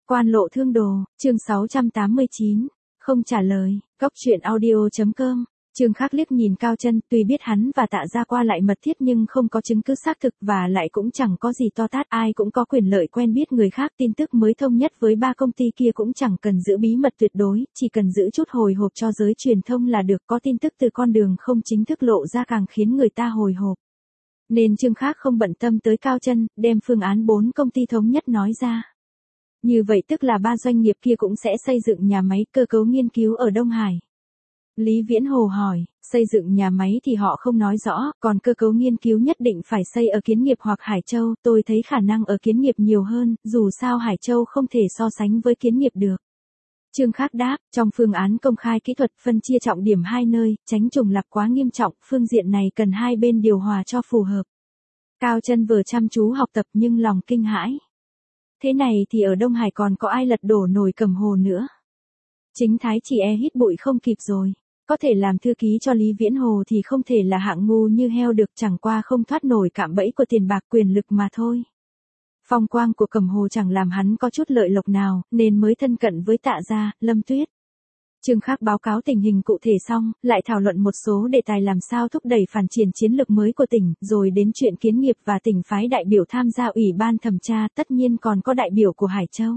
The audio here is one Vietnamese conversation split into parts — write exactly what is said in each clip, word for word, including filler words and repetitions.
Quan lộ thương đồ, chương sáu trăm tám mươi chín, không trả lời, góc truyện audio.com. Trương Khắc liếc nhìn Cao Chân, tuy biết hắn và Tạ Gia qua lại mật thiết nhưng không có chứng cứ xác thực và lại cũng chẳng có gì to tát, ai cũng có quyền lợi quen biết người khác, tin tức mới thông nhất với ba công ty kia cũng chẳng cần giữ bí mật tuyệt đối, chỉ cần giữ chút hồi hộp cho giới truyền thông là được, có tin tức từ con đường không chính thức lộ ra càng khiến người ta hồi hộp. Nên Trương Khắc không bận tâm tới Cao Chân, đem phương án bốn công ty thống nhất nói ra. Như vậy tức là ba doanh nghiệp kia cũng sẽ xây dựng nhà máy cơ cấu nghiên cứu ở Đông Hải. Lý Viễn Hồ hỏi, xây dựng nhà máy thì họ không nói rõ, còn cơ cấu nghiên cứu nhất định phải xây ở Kiến Nghiệp hoặc Hải Châu, tôi thấy khả năng ở Kiến Nghiệp nhiều hơn, dù sao Hải Châu không thể so sánh với Kiến Nghiệp được. Trương Khắc đáp, trong phương án công khai kỹ thuật phân chia trọng điểm hai nơi, tránh trùng lặp quá nghiêm trọng, phương diện này cần hai bên điều hòa cho phù hợp. Cao Chân vừa chăm chú học tập nhưng lòng kinh hãi. Thế này thì ở Đông Hải còn có ai lật đổ nổi Cẩm Hồ nữa? Chính Thái chỉ e hít bụi không kịp rồi. Có thể làm thư ký cho Lý Viễn Hồ thì không thể là hạng ngu như heo được, chẳng qua không thoát nổi cạm bẫy của tiền bạc quyền lực mà thôi. Phong quang của Cẩm Hồ chẳng làm hắn có chút lợi lộc nào, nên mới thân cận với Tạ Gia, Lâm Tuyết. Trương Khắc báo cáo tình hình cụ thể xong, lại thảo luận một số đề tài làm sao thúc đẩy phát triển chiến lược mới của tỉnh, rồi đến chuyện Kiến Nghiệp và tỉnh phái đại biểu tham gia ủy ban thẩm tra, tất nhiên còn có đại biểu của Hải Châu.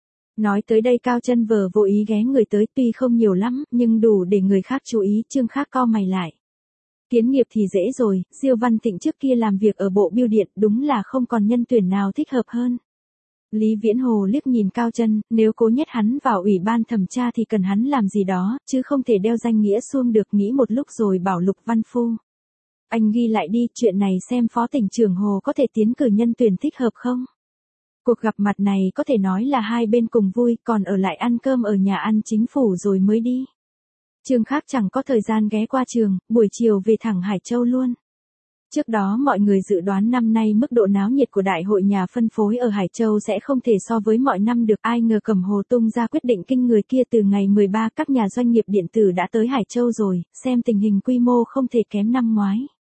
Nói tới đây Cao Chân vờ vô ý ghé người tới, tuy không nhiều lắm, nhưng đủ để người khác chú ý. Trương Khắc cau mày lại. Kiến Nghiệp thì dễ rồi, Diêu Văn Thịnh trước kia làm việc ở Bộ Bưu điện, đúng là không còn nhân tuyển nào thích hợp hơn. Lý Viễn Hồ liếc nhìn Cao Chân, nếu cố nhét hắn vào ủy ban thẩm tra thì cần hắn làm gì đó, chứ không thể đeo danh nghĩa suông được, nghĩ một lúc rồi bảo Lục Văn Phu. Anh ghi lại đi, chuyện này xem Phó tỉnh trưởng Hồ có thể tiến cử nhân tuyển thích hợp không? Cuộc gặp mặt này có thể nói là hai bên cùng vui, còn ở lại ăn cơm ở nhà ăn chính phủ rồi mới đi. Trương Khắc chẳng có thời gian ghé qua trường, buổi chiều về thẳng Hải Châu luôn. Trước đó mọi người dự đoán năm nay mức độ náo nhiệt của đại hội nhà phân phối ở Hải Châu sẽ không thể so với mọi năm được, ai ngờ Cẩm Hồ tung ra quyết định kinh người kia, từ ngày mười ba các nhà doanh nghiệp điện tử đã tới Hải Châu rồi, xem tình hình quy mô không thể kém năm ngoái.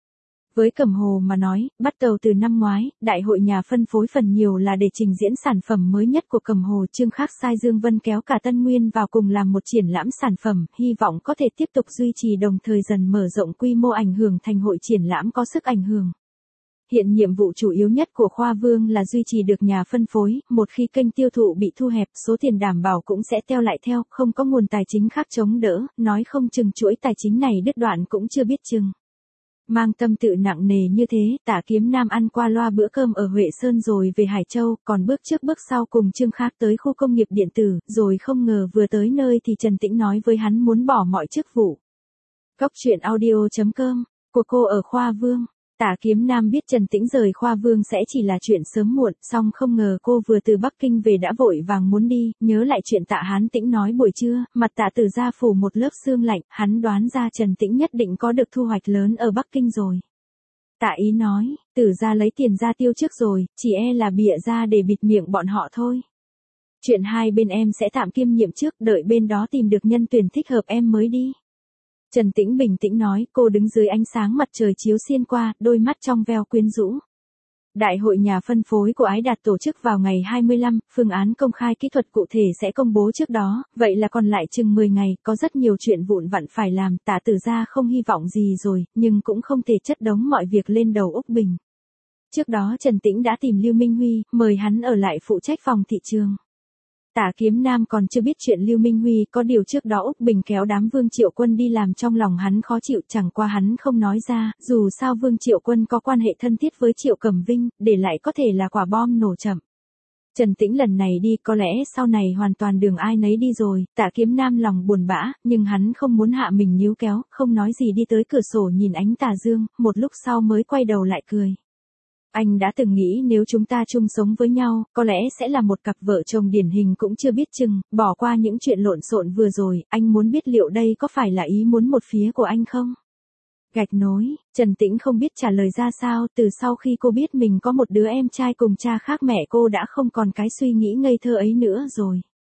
Với Cẩm Hồ mà nói, bắt đầu từ năm ngoái, đại hội nhà phân phối phần nhiều là để trình diễn sản phẩm mới nhất của Cẩm Hồ. Trương Khắc sai Dương Vân kéo cả Tân Nguyên vào cùng làm một triển lãm sản phẩm, hy vọng có thể tiếp tục duy trì đồng thời dần mở rộng quy mô ảnh hưởng thành hội triển lãm có sức ảnh hưởng. Hiện nhiệm vụ chủ yếu nhất của Khoa Vương là duy trì được nhà phân phối, một khi kênh tiêu thụ bị thu hẹp, số tiền đảm bảo cũng sẽ teo lại theo, không có nguồn tài chính khác chống đỡ, nói không chừng chuỗi tài chính này đứt đoạn cũng chưa biết chừng. Mang tâm tự nặng nề như thế, Tạ Kiếm Nam ăn qua loa bữa cơm ở Huệ Sơn rồi về Hải Châu, còn bước trước bước sau cùng Trương Khắc tới khu công nghiệp điện tử, rồi không ngờ vừa tới nơi thì Trần Tĩnh nói với hắn muốn bỏ mọi chức vụ. Góc truyện audio.com, của cô ở Khoa Vương. Tạ Kiếm Nam biết Trần Tĩnh rời Khoa Vương sẽ chỉ là chuyện sớm muộn, song không ngờ cô vừa từ Bắc Kinh về đã vội vàng muốn đi, nhớ lại chuyện Tạ Hán Tĩnh nói buổi trưa, mặt Tạ Tử Gia phủ một lớp sương lạnh, hắn đoán ra Trần Tĩnh nhất định có được thu hoạch lớn ở Bắc Kinh rồi. Tạ Ý nói, Tử Gia lấy tiền ra tiêu trước rồi, chỉ e là bịa ra để bịt miệng bọn họ thôi. Chuyện hai bên em sẽ tạm kiêm nhiệm trước, đợi bên đó tìm được nhân tuyển thích hợp em mới đi. Trần Tĩnh bình tĩnh nói, cô đứng dưới ánh sáng mặt trời chiếu xiên qua, đôi mắt trong veo quyến rũ. Đại hội nhà phân phối của Ái Đạt tổ chức vào ngày hai mươi lăm, phương án công khai kỹ thuật cụ thể sẽ công bố trước đó, vậy là còn lại chừng mười ngày, có rất nhiều chuyện vụn vặt phải làm, Tạ Tử Gia không hy vọng gì rồi, nhưng cũng không thể chất đống mọi việc lên đầu Úc Bình. Trước đó Trần Tĩnh đã tìm Lưu Minh Huy, mời hắn ở lại phụ trách phòng thị trường. Tạ Kiếm Nam còn chưa biết chuyện Lưu Minh Huy, có điều trước đó Úc Bình kéo đám Vương Triệu Quân đi làm trong lòng hắn khó chịu, chẳng qua hắn không nói ra, dù sao Vương Triệu Quân có quan hệ thân thiết với Triệu Cẩm Vinh, để lại có thể là quả bom nổ chậm. Trần Tĩnh lần này đi có lẽ sau này hoàn toàn đường ai nấy đi rồi, Tạ Kiếm Nam lòng buồn bã, nhưng hắn không muốn hạ mình níu kéo, không nói gì đi tới cửa sổ nhìn ánh tà dương, một lúc sau mới quay đầu lại cười. Anh đã từng nghĩ nếu chúng ta chung sống với nhau, có lẽ sẽ là một cặp vợ chồng điển hình cũng chưa biết chừng, bỏ qua những chuyện lộn xộn vừa rồi, anh muốn biết liệu đây có phải là ý muốn một phía của anh không? Gạch nối, Trần Tĩnh không biết trả lời ra sao, từ sau khi cô biết mình có một đứa em trai cùng cha khác mẹ cô đã không còn cái suy nghĩ ngây thơ ấy nữa rồi.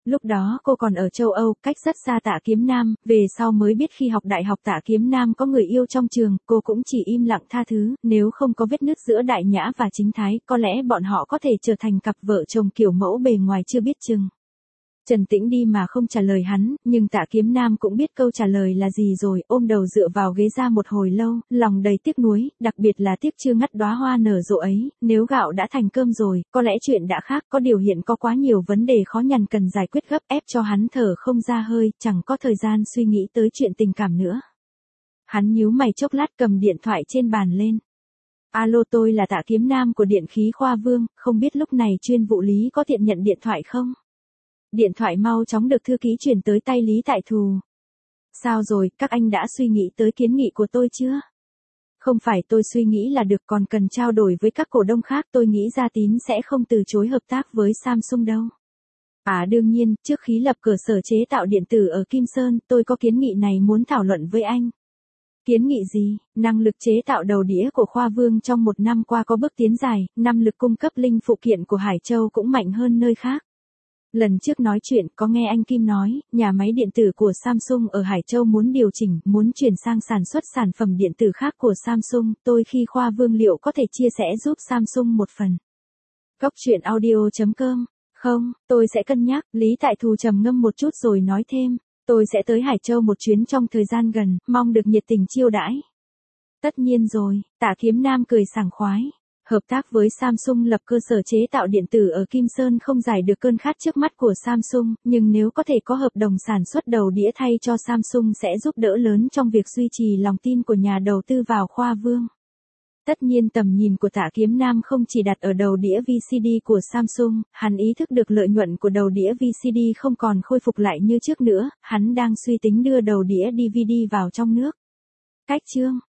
Lúc đó cô còn ở châu Âu, cách rất xa Tạ Kiếm Nam, về sau mới biết khi học đại học Tạ Kiếm Nam có người yêu trong trường, cô cũng chỉ im lặng tha thứ, nếu không có vết nứt giữa Đại Nhã và Chính Thái, có lẽ bọn họ có thể trở thành cặp vợ chồng kiểu mẫu bề ngoài chưa biết chừng. Trần Tĩnh đi mà không trả lời hắn, nhưng Tạ Kiếm Nam cũng biết câu trả lời là gì rồi, ôm đầu dựa vào ghế ra một hồi lâu, lòng đầy tiếc nuối, đặc biệt là tiếc chưa ngắt đóa hoa nở rộ ấy, nếu gạo đã thành cơm rồi, có lẽ chuyện đã khác, có điều hiện có quá nhiều vấn đề khó nhằn cần giải quyết gấp ép cho hắn thở không ra hơi, chẳng có thời gian suy nghĩ tới chuyện tình cảm nữa. Hắn nhíu mày chốc lát cầm điện thoại trên bàn lên. Alo, tôi là Tạ Kiếm Nam của Điện khí Khoa Vương, không biết lúc này chuyên vụ Lý có tiện nhận điện thoại không? Điện thoại mau chóng được thư ký chuyển tới tay Lý Tại Thù. Sao rồi, các anh đã suy nghĩ tới kiến nghị của tôi chưa? Không phải tôi suy nghĩ là được, còn cần trao đổi với các cổ đông khác, tôi nghĩ Gia Tín sẽ không từ chối hợp tác với Samsung đâu. À đương nhiên, trước khi lập cơ sở chế tạo điện tử ở Kim Sơn, tôi có kiến nghị này muốn thảo luận với anh. Kiến nghị gì? Năng lực chế tạo đầu đĩa của Khoa Vương trong một năm qua có bước tiến dài, năng lực cung cấp linh phụ kiện của Hải Châu cũng mạnh hơn nơi khác. Lần trước nói chuyện có nghe anh Kim nói, nhà máy điện tử của Samsung ở Hải Châu muốn điều chỉnh, muốn chuyển sang sản xuất sản phẩm điện tử khác của Samsung, tôi khi Khoa Vương liệu có thể chia sẻ giúp Samsung một phần. Góc truyện audio chấm com. Không, tôi sẽ cân nhắc, Lý Tại Thù trầm ngâm một chút rồi nói thêm, tôi sẽ tới Hải Châu một chuyến trong thời gian gần, mong được nhiệt tình chiêu đãi. Tất nhiên rồi, Tạ Kiếm Nam cười sảng khoái. Hợp tác với Samsung lập cơ sở chế tạo điện tử ở Kim Sơn không giải được cơn khát trước mắt của Samsung, nhưng nếu có thể có hợp đồng sản xuất đầu đĩa thay cho Samsung sẽ giúp đỡ lớn trong việc duy trì lòng tin của nhà đầu tư vào Khoa Vương. Tất nhiên tầm nhìn của Tạ Kiếm Nam không chỉ đặt ở đầu đĩa vê xê đê của Samsung, hắn ý thức được lợi nhuận của đầu đĩa vê xê đê không còn khôi phục lại như trước nữa, hắn đang suy tính đưa đầu đĩa đê vê đê vào trong nước. Cách chương